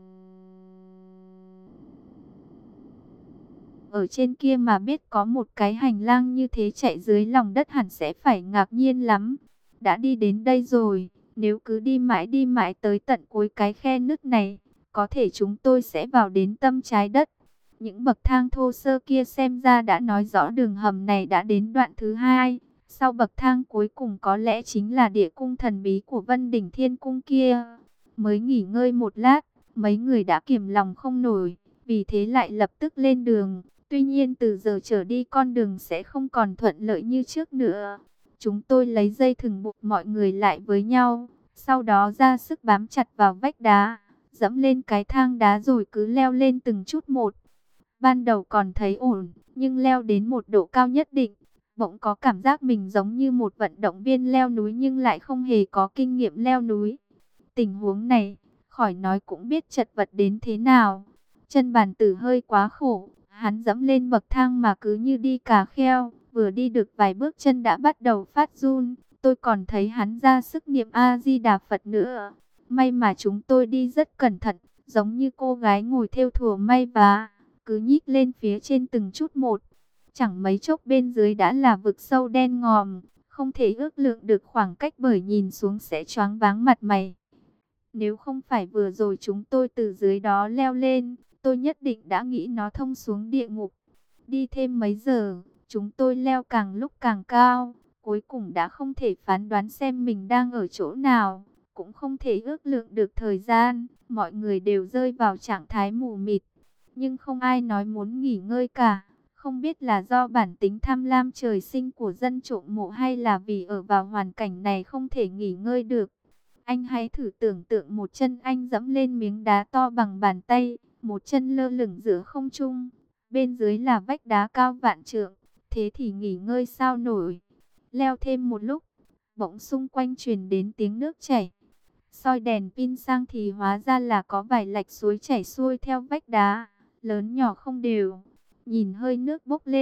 ở trên kia mà biết có một cái hành lang như thế chạy dưới lòng đất hẳn sẽ phải ngạc nhiên lắm. Đã đi đến đây rồi, nếu cứ đi mãi tới tận cuối cái khe nứt này, có thể chúng tôi sẽ vào đến tâm trái đất. Những bậc thang thô sơ kia xem ra đã nói rõ đường hầm này đã đến đoạn thứ hai. Sau bậc thang cuối cùng có lẽ chính là địa cung thần bí của Vân Đỉnh Thiên Cung kia. Mới nghỉ ngơi một lát, mấy người đã kiềm lòng không nổi, vì thế lại lập tức lên đường. Tuy nhiên từ giờ trở đi con đường sẽ không còn thuận lợi như trước nữa. Chúng tôi lấy dây thừng buộc mọi người lại với nhau, sau đó ra sức bám chặt vào vách đá, dẫm lên cái thang đá rồi cứ leo lên từng chút một. Ban đầu còn thấy ổn, nhưng leo đến một độ cao nhất định, bỗng có cảm giác mình giống như một vận động viên leo núi nhưng lại không hề có kinh nghiệm leo núi. Tình huống này, khỏi nói cũng biết chật vật đến thế nào. Chân bàn tử hơi quá khổ, hắn dẫm lên bậc thang mà cứ như đi cà kheo, vừa đi được vài bước chân đã bắt đầu phát run. Tôi còn thấy hắn ra sức niệm A-di-đà Phật nữa. May mà chúng tôi đi rất cẩn thận, giống như cô gái ngồi thêu thùa may vá, cứ nhích lên phía trên từng chút một. Chẳng mấy chốc bên dưới đã là vực sâu đen ngòm, không thể ước lượng được khoảng cách bởi nhìn xuống sẽ choáng váng mặt mày. Nếu không phải vừa rồi chúng tôi từ dưới đó leo lên, tôi nhất định đã nghĩ nó thông xuống địa ngục. Đi thêm mấy giờ, chúng tôi leo càng lúc càng cao, cuối cùng đã không thể phán đoán xem mình đang ở chỗ nào, cũng không thể ước lượng được thời gian, mọi người đều rơi vào trạng thái mù mịt, nhưng không ai nói muốn nghỉ ngơi cả. Không biết là do bản tính tham lam trời sinh của dân trộm mộ hay là vì ở vào hoàn cảnh này không thể nghỉ ngơi được. Anh hãy thử tưởng tượng một chân anh dẫm lên miếng đá to bằng bàn tay, một chân lơ lửng giữa không trung, bên dưới là vách đá cao vạn trượng, thế thì nghỉ ngơi sao nổi. Leo thêm một lúc, bỗng xung quanh truyền đến tiếng nước chảy. Soi đèn pin sang thì hóa ra là có vài lạch suối chảy xuôi theo vách đá, lớn nhỏ không đều. Nhìn hơi nước bốc lên,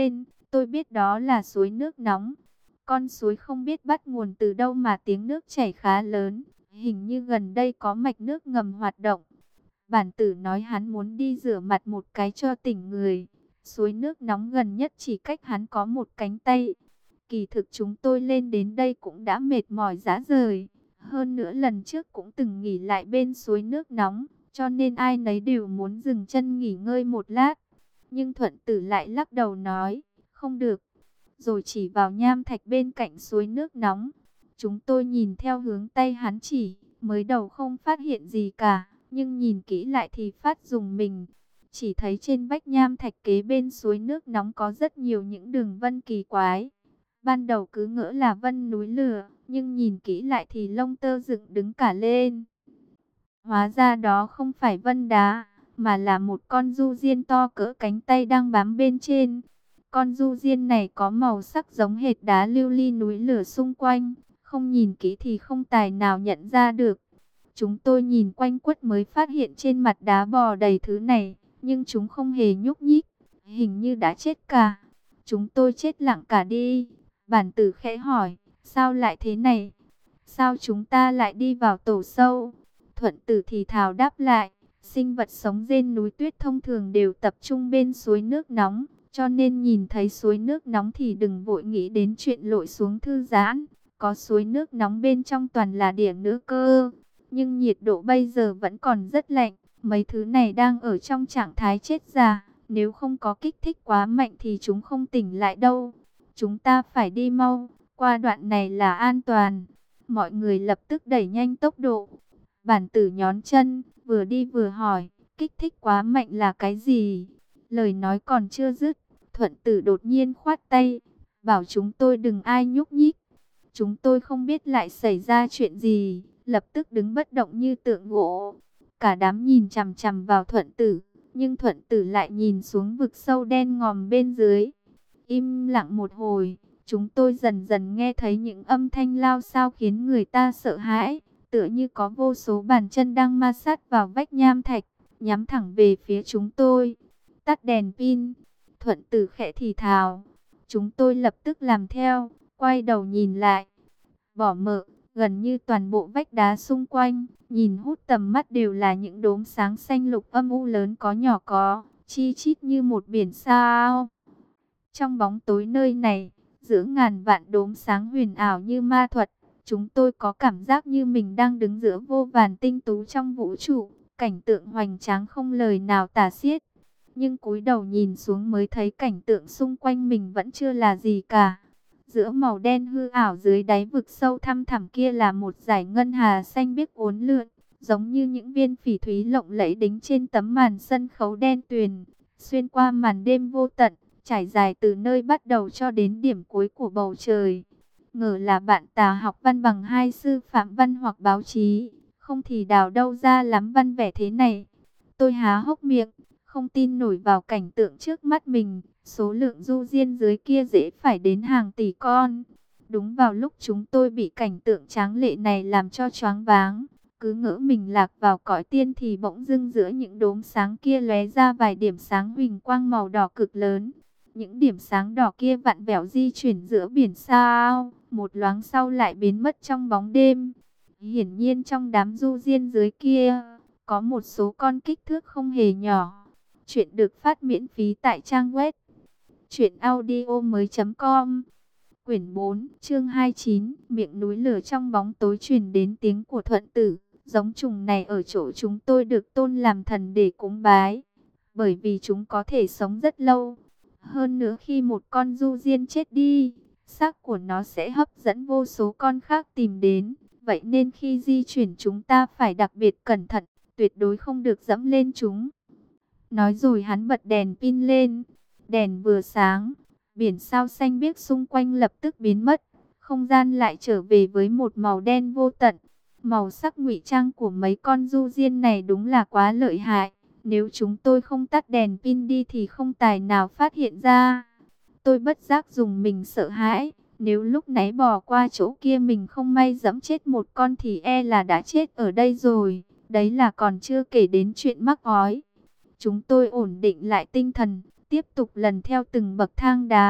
tôi biết đó là suối nước nóng. Con suối không biết bắt nguồn từ đâu mà tiếng nước chảy khá lớn. Hình như gần đây có mạch nước ngầm hoạt động. Bản tử nói hắn muốn đi rửa mặt một cái cho tỉnh người. Suối nước nóng gần nhất chỉ cách hắn có một cánh tay. Kỳ thực chúng tôi lên đến đây cũng đã mệt mỏi rã rời. Hơn nữa lần trước cũng từng nghỉ lại bên suối nước nóng, cho nên ai nấy đều muốn dừng chân nghỉ ngơi một lát. Nhưng Thuận Tử lại lắc đầu nói, không được. Rồi chỉ vào nham thạch bên cạnh suối nước nóng. Chúng tôi nhìn theo hướng tay hắn chỉ, mới đầu không phát hiện gì cả, nhưng nhìn kỹ lại thì phát rùng mình. Chỉ thấy trên vách nham thạch kế bên suối nước nóng có rất nhiều những đường vân kỳ quái. Ban đầu cứ ngỡ là vân núi lửa, nhưng nhìn kỹ lại thì lông tơ dựng đứng cả lên. Hóa ra đó không phải vân đá, mà là một con du diên to cỡ cánh tay đang bám bên trên. Con du diên này có màu sắc giống hệt đá lưu ly núi lửa xung quanh, không nhìn kỹ thì không tài nào nhận ra được. Chúng tôi nhìn quanh quất mới phát hiện trên mặt đá bò đầy thứ này, nhưng chúng không hề nhúc nhích, hình như đã chết cả. Chúng tôi chết lặng cả đi. Bản tử khẽ hỏi, sao lại thế này? Sao chúng ta lại đi vào tổ sâu? Thuận Tử thì thào đáp lại, sinh vật sống trên núi tuyết thông thường đều tập trung bên suối nước nóng, cho nên nhìn thấy suối nước nóng thì đừng vội nghĩ đến chuyện lội xuống thư giãn. Có suối nước nóng bên trong toàn là điểm nữa cơ. Nhưng nhiệt độ bây giờ vẫn còn rất lạnh, mấy thứ này đang ở trong trạng thái chết già. Nếu không có kích thích quá mạnh thì chúng không tỉnh lại đâu. Chúng ta phải đi mau, qua đoạn này là an toàn. Mọi người lập tức đẩy nhanh tốc độ. Bản tử nhón chân, vừa đi vừa hỏi, kích thích quá mạnh là cái gì? Lời nói còn chưa dứt, Thuận Tử đột nhiên khoát tay, bảo chúng tôi đừng ai nhúc nhích. Chúng tôi không biết lại xảy ra chuyện gì, lập tức đứng bất động như tượng gỗ. Cả đám nhìn chằm chằm vào Thuận Tử, nhưng Thuận Tử lại nhìn xuống vực sâu đen ngòm bên dưới. Im lặng một hồi, chúng tôi dần dần nghe thấy những âm thanh lao xao khiến người ta sợ hãi, tựa như có vô số bàn chân đang ma sát vào vách nham thạch, nhắm thẳng về phía chúng tôi. Tắt đèn pin, Thuận Tử khẽ thì thào. Chúng tôi lập tức làm theo, quay đầu nhìn lại. Bỏ mợ, gần như toàn bộ vách đá xung quanh, nhìn hút tầm mắt đều là những đốm sáng xanh lục âm u lớn có nhỏ có, chi chít như một biển sao. Trong bóng tối nơi này, giữa ngàn vạn đốm sáng huyền ảo như ma thuật, chúng tôi có cảm giác như mình đang đứng giữa vô vàn tinh tú trong vũ trụ, cảnh tượng hoành tráng không lời nào tả xiết. Nhưng cúi đầu nhìn xuống mới thấy cảnh tượng xung quanh mình vẫn chưa là gì cả. Giữa màu đen hư ảo dưới đáy vực sâu thăm thẳm kia là một dải ngân hà xanh biếc uốn lượn, giống như những viên phỉ thúy lộng lẫy đính trên tấm màn sân khấu đen tuyền, xuyên qua màn đêm vô tận, trải dài từ nơi bắt đầu cho đến điểm cuối của bầu trời. Ngờ là bạn tà học văn bằng hai sư phạm văn hoặc báo chí, không thì đào đâu ra lắm văn vẻ thế này. Tôi há hốc miệng, không tin nổi vào cảnh tượng trước mắt mình. Số lượng du diên dưới kia dễ phải đến hàng tỷ con. Đúng vào lúc chúng tôi bị cảnh tượng tráng lệ này làm cho choáng váng, cứ ngỡ mình lạc vào cõi tiên thì bỗng dưng giữa những đốm sáng kia lóe ra vài điểm sáng huỳnh quang màu đỏ cực lớn. Những điểm sáng đỏ kia vặn vẹo di chuyển giữa biển sao, một loáng sau lại biến mất trong bóng đêm. Hiển nhiên trong đám du diên dưới kia, có một số con kích thước không hề nhỏ. Chuyện được phát miễn phí tại trang web truyệnaudiomoi.com. Quyển 4, chương 29, miệng núi lửa trong bóng tối truyền đến tiếng của Thuận Tử. Giống trùng này ở chỗ chúng tôi được tôn làm thần để cúng bái, bởi vì chúng có thể sống rất lâu. Hơn nữa khi một con du diên chết đi, xác của nó sẽ hấp dẫn vô số con khác tìm đến. Vậy nên khi di chuyển chúng ta phải đặc biệt cẩn thận, tuyệt đối không được dẫm lên chúng. Nói rồi hắn bật đèn pin lên. Đèn vừa sáng, biển sao xanh biếc xung quanh lập tức biến mất. Không gian lại trở về với một màu đen vô tận. Màu sắc ngụy trang của mấy con du diên này đúng là quá lợi hại. Nếu chúng tôi không tắt đèn pin đi thì không tài nào phát hiện ra. Tôi bất giác dùng mình sợ hãi. Nếu lúc nãy bỏ qua chỗ kia mình không may giẫm chết một con thì e là đã chết ở đây rồi. Đấy là còn chưa kể đến chuyện mắc ói. Chúng tôi ổn định lại tinh thần, tiếp tục lần theo từng bậc thang đá.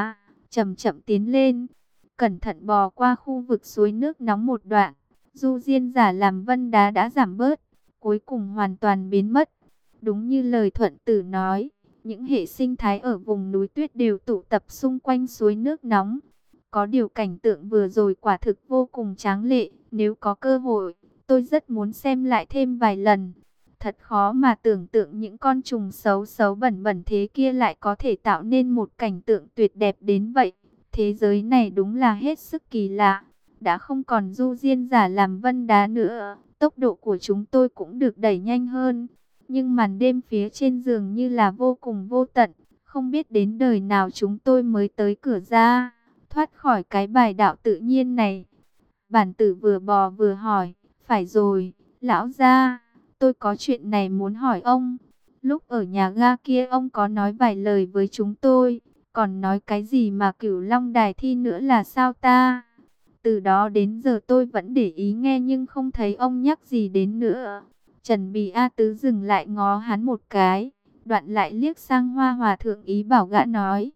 chậm chậm tiến lên, cẩn thận bò qua khu vực suối nước nóng một đoạn. Du diên giả làm vân đá đã giảm bớt, cuối cùng hoàn toàn biến mất. Đúng như lời Thuận Tử nói, những hệ sinh thái ở vùng núi tuyết đều tụ tập xung quanh suối nước nóng. Có điều cảnh tượng vừa rồi quả thực vô cùng tráng lệ, nếu có cơ hội, tôi rất muốn xem lại thêm vài lần. Thật khó mà tưởng tượng những con trùng xấu xấu bẩn bẩn thế kia lại có thể tạo nên một cảnh tượng tuyệt đẹp đến vậy. Thế giới này đúng là hết sức kỳ lạ. Đã không còn du diên giả làm vân đá nữa, tốc độ của chúng tôi cũng được đẩy nhanh hơn. Nhưng màn đêm phía trên giường như là vô cùng vô tận, không biết đến đời nào chúng tôi mới tới cửa ra, thoát khỏi cái bài đạo tự nhiên này. Bản tử vừa bò vừa hỏi, phải rồi, lão gia, tôi có chuyện này muốn hỏi ông. Lúc ở nhà ga kia ông có nói vài lời với chúng tôi, còn nói cái gì mà Cửu Long Đài thi nữa là sao ta? Từ đó đến giờ tôi vẫn để ý nghe nhưng không thấy ông nhắc gì đến nữa. Trần Bì A Tứ dừng lại ngó hắn một cái, đoạn lại liếc sang Hoa Hòa Thượng ý bảo gã nói.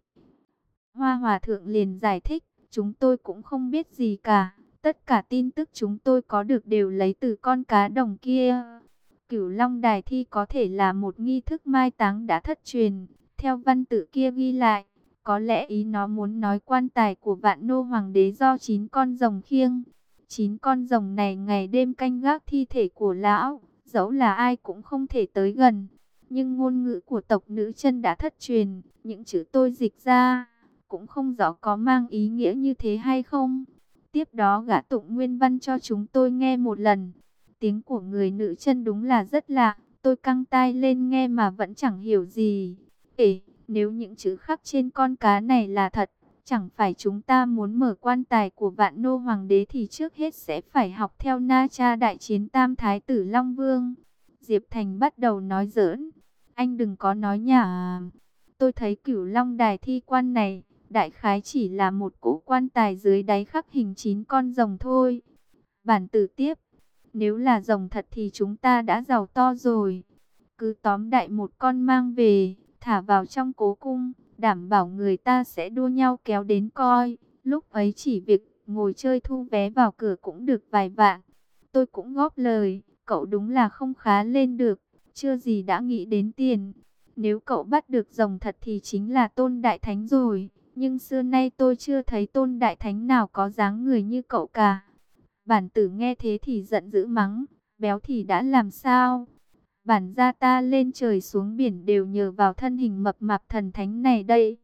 Hoa Hòa Thượng liền giải thích, chúng tôi cũng không biết gì cả. Tất cả tin tức chúng tôi có được đều lấy từ con cá đồng kia. Cửu Long Đài thi có thể là một nghi thức mai táng đã thất truyền. Theo văn tự kia ghi lại, có lẽ ý nó muốn nói quan tài của Vạn Nô Hoàng đế do 9 con rồng khiêng. 9 con rồng này ngày đêm canh gác thi thể của lão, dẫu là ai cũng không thể tới gần. Nhưng ngôn ngữ của tộc nữ chân đã thất truyền, những chữ tôi dịch ra, cũng không rõ có mang ý nghĩa như thế hay không. Tiếp đó gã tụng nguyên văn cho chúng tôi nghe một lần. Tiếng của người nữ chân đúng là rất lạ, tôi căng tai lên nghe mà vẫn chẳng hiểu gì. Ê, nếu những chữ khắc trên con cá này là thật, chẳng phải chúng ta muốn mở quan tài của Vạn Nô Hoàng đế thì trước hết sẽ phải học theo Na Cha đại chiến Tam Thái tử Long Vương. Diệp Thành bắt đầu nói giỡn. Anh đừng có nói nhả. Tôi thấy Cửu Long Đài thi quan này, đại khái chỉ là một cỗ quan tài dưới đáy khắc hình 9 con rồng thôi. Bản tử tiếp. Nếu là rồng thật thì chúng ta đã giàu to rồi. Cứ tóm đại một con mang về, thả vào trong cố cung, đảm bảo người ta sẽ đua nhau kéo đến coi. Lúc ấy chỉ việc ngồi chơi thu vé vào cửa cũng được vài vạn. Tôi cũng góp lời, cậu đúng là không khá lên được, chưa gì đã nghĩ đến tiền. Nếu cậu bắt được rồng thật thì chính là Tôn Đại Thánh rồi. Nhưng xưa nay tôi chưa thấy Tôn Đại Thánh nào có dáng người như cậu cả. Bản tử nghe thế thì giận dữ mắng, béo thì đã làm sao? Bản gia ta lên trời xuống biển đều nhờ vào thân hình mập mạp thần thánh này đây.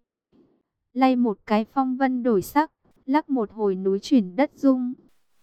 Lay một cái phong vân đổi sắc, lắc một hồi núi chuyển đất rung.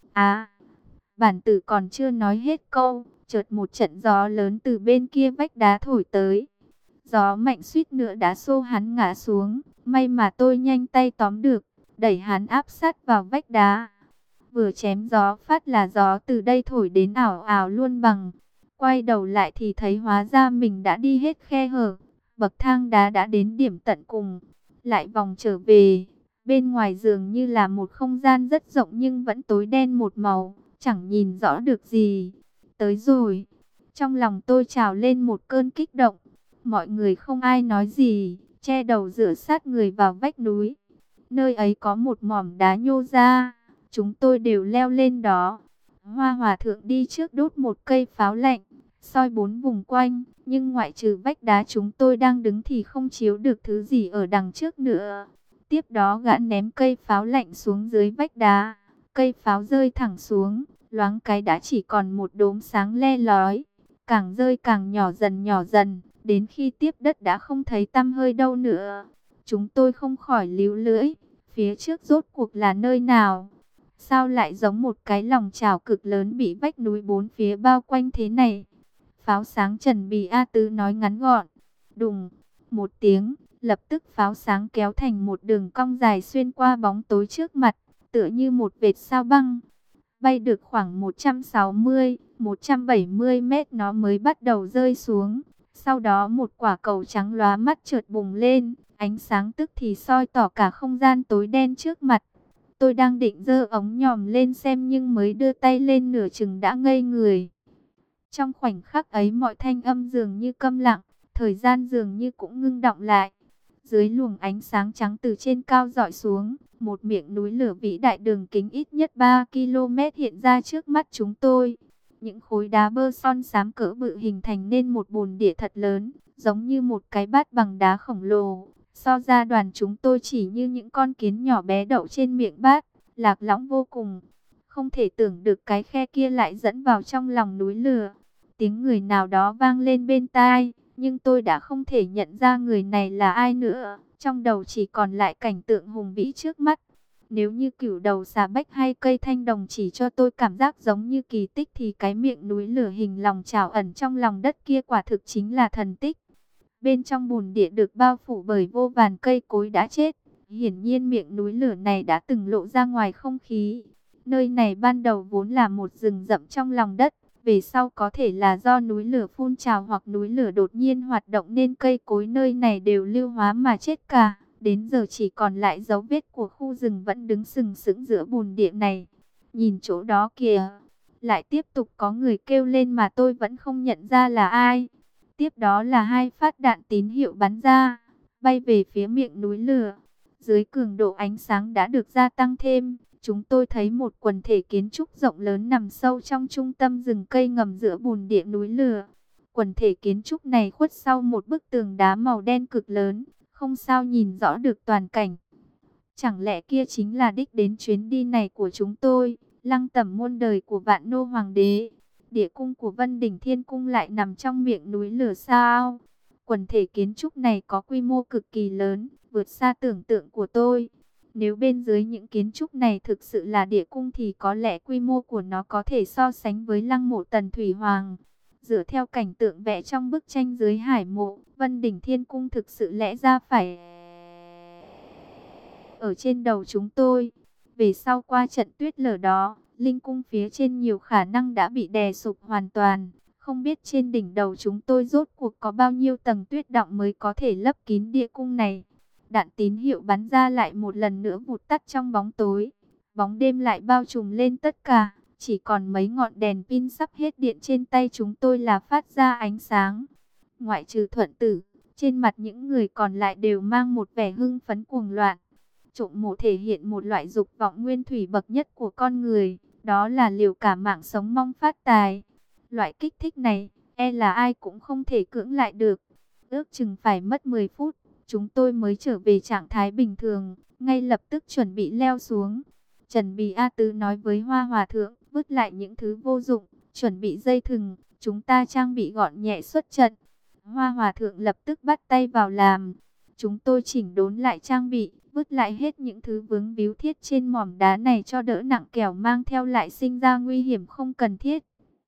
À, bản tử còn chưa nói hết câu, chợt một trận gió lớn từ bên kia vách đá thổi tới. Gió mạnh suýt nữa đã xô hắn ngã xuống, may mà tôi nhanh tay tóm được, đẩy hắn áp sát vào vách đá. Vừa chém gió phát là gió từ đây thổi đến ảo ảo luôn bằng. Quay đầu lại thì thấy hóa ra mình đã đi hết khe hở, bậc thang đá đã đến điểm tận cùng. Lại vòng trở về, bên ngoài dường như là một không gian rất rộng nhưng vẫn tối đen một màu, chẳng nhìn rõ được gì. Tới rồi, trong lòng tôi trào lên một cơn kích động. Mọi người không ai nói gì, che đầu dựa sát người vào vách núi. Nơi ấy có một mỏm đá nhô ra, chúng tôi đều leo lên đó. Hoa Hòa Thượng đi trước đốt một cây pháo lạnh, soi 4 vùng quanh, nhưng ngoại trừ vách đá chúng tôi đang đứng thì không chiếu được thứ gì ở đằng trước nữa. Tiếp đó gã ném cây pháo lạnh xuống dưới vách đá, cây pháo rơi thẳng xuống, loáng cái đã chỉ còn một đốm sáng le lói, càng rơi càng nhỏ dần, đến khi tiếp đất đã không thấy tăm hơi đâu nữa. Chúng tôi không khỏi líu lưỡi, phía trước rốt cuộc là nơi nào? Sao lại giống một cái lòng chảo cực lớn bị vách núi bốn phía bao quanh thế này? Pháo sáng Trần Bì A Tứ nói ngắn gọn. Đùng, một tiếng, lập tức pháo sáng kéo thành một đường cong dài xuyên qua bóng tối trước mặt, tựa như một vệt sao băng. Bay được khoảng 160, 170 mét nó mới bắt đầu rơi xuống. Sau đó một quả cầu trắng lóa mắt chợt bùng lên, ánh sáng tức thì soi tỏ cả không gian tối đen trước mặt. Tôi đang định giơ ống nhòm lên xem nhưng mới đưa tay lên nửa chừng đã ngây người. Trong khoảnh khắc ấy mọi thanh âm dường như câm lặng, thời gian dường như cũng ngưng đọng lại. Dưới luồng ánh sáng trắng từ trên cao rọi xuống, một miệng núi lửa vĩ đại đường kính ít nhất 3 km hiện ra trước mắt chúng tôi. Những khối đá bơ son xám cỡ bự hình thành nên một bồn địa thật lớn, giống như một cái bát bằng đá khổng lồ. So ra đoàn chúng tôi chỉ như những con kiến nhỏ bé đậu trên miệng bát, lạc lõng vô cùng. Không thể tưởng được cái khe kia lại dẫn vào trong lòng núi lửa. Tiếng người nào đó vang lên bên tai, nhưng tôi đã không thể nhận ra người này là ai nữa. Trong đầu chỉ còn lại cảnh tượng hùng vĩ trước mắt. Nếu như cửu đầu xà bách hay cây thanh đồng chỉ cho tôi cảm giác giống như kỳ tích, thì cái miệng núi lửa hình lòng chảo ẩn trong lòng đất kia quả thực chính là thần tích. Bên trong bùn địa được bao phủ bởi vô vàn cây cối đã chết. Hiển nhiên miệng núi lửa này đã từng lộ ra ngoài không khí. Nơi này ban đầu vốn là một rừng rậm trong lòng đất. Về sau có thể là do núi lửa phun trào hoặc núi lửa đột nhiên hoạt động nên cây cối nơi này đều lưu hóa mà chết cả. Đến giờ chỉ còn lại dấu vết của khu rừng vẫn đứng sừng sững giữa bùn địa này. Nhìn chỗ đó kìa, lại tiếp tục có người kêu lên mà tôi vẫn không nhận ra là ai. Tiếp đó là hai phát đạn tín hiệu bắn ra, bay về phía miệng núi lửa. Dưới cường độ ánh sáng đã được gia tăng thêm, chúng tôi thấy một quần thể kiến trúc rộng lớn nằm sâu trong trung tâm rừng cây ngầm giữa bùn địa núi lửa. Quần thể kiến trúc này khuất sau một bức tường đá màu đen cực lớn, không sao nhìn rõ được toàn cảnh. Chẳng lẽ kia chính là đích đến chuyến đi này của chúng tôi, Lăng Tẩm muôn đời của Vạn Nô Hoàng đế? Địa cung của Vân Đỉnh Thiên Cung lại nằm trong miệng núi lửa sao? Quần thể kiến trúc này có quy mô cực kỳ lớn, vượt xa tưởng tượng của tôi. Nếu bên dưới những kiến trúc này thực sự là địa cung thì có lẽ quy mô của nó có thể so sánh với lăng mộ Tần Thủy Hoàng. Dựa theo cảnh tượng vẽ trong bức tranh dưới hải mộ, Vân Đỉnh Thiên Cung thực sự lẽ ra phải ở trên đầu chúng tôi. Về sau qua trận tuyết lở đó, linh cung phía trên nhiều khả năng đã bị đè sụp hoàn toàn. Không biết trên đỉnh đầu chúng tôi rốt cuộc có bao nhiêu tầng tuyết đọng mới có thể lấp kín địa cung này. Đạn tín hiệu bắn ra lại một lần nữa vụt tắt trong bóng tối. Bóng đêm lại bao trùm lên tất cả. Chỉ còn mấy ngọn đèn pin sắp hết điện trên tay chúng tôi là phát ra ánh sáng. Ngoại trừ Thuận Tử, trên mặt những người còn lại đều mang một vẻ hưng phấn cuồng loạn. Trộm mộ thể hiện một loại dục vọng nguyên thủy bậc nhất của con người, đó là liều cả mạng sống mong phát tài. Loại kích thích này, là ai cũng không thể cưỡng lại được. Ước chừng phải mất 10 phút, chúng tôi mới trở về trạng thái bình thường, ngay lập tức chuẩn bị leo xuống. Trần Bì A Tứ nói với Hoa Hòa Thượng, vứt lại những thứ vô dụng, chuẩn bị dây thừng, chúng ta trang bị gọn nhẹ xuất trận. Hoa Hòa Thượng lập tức bắt tay vào làm. Chúng tôi chỉnh đốn lại trang bị, vứt lại hết những thứ vướng víu thiết trên mỏm đá này cho đỡ nặng, kẻo mang theo lại sinh ra nguy hiểm không cần thiết.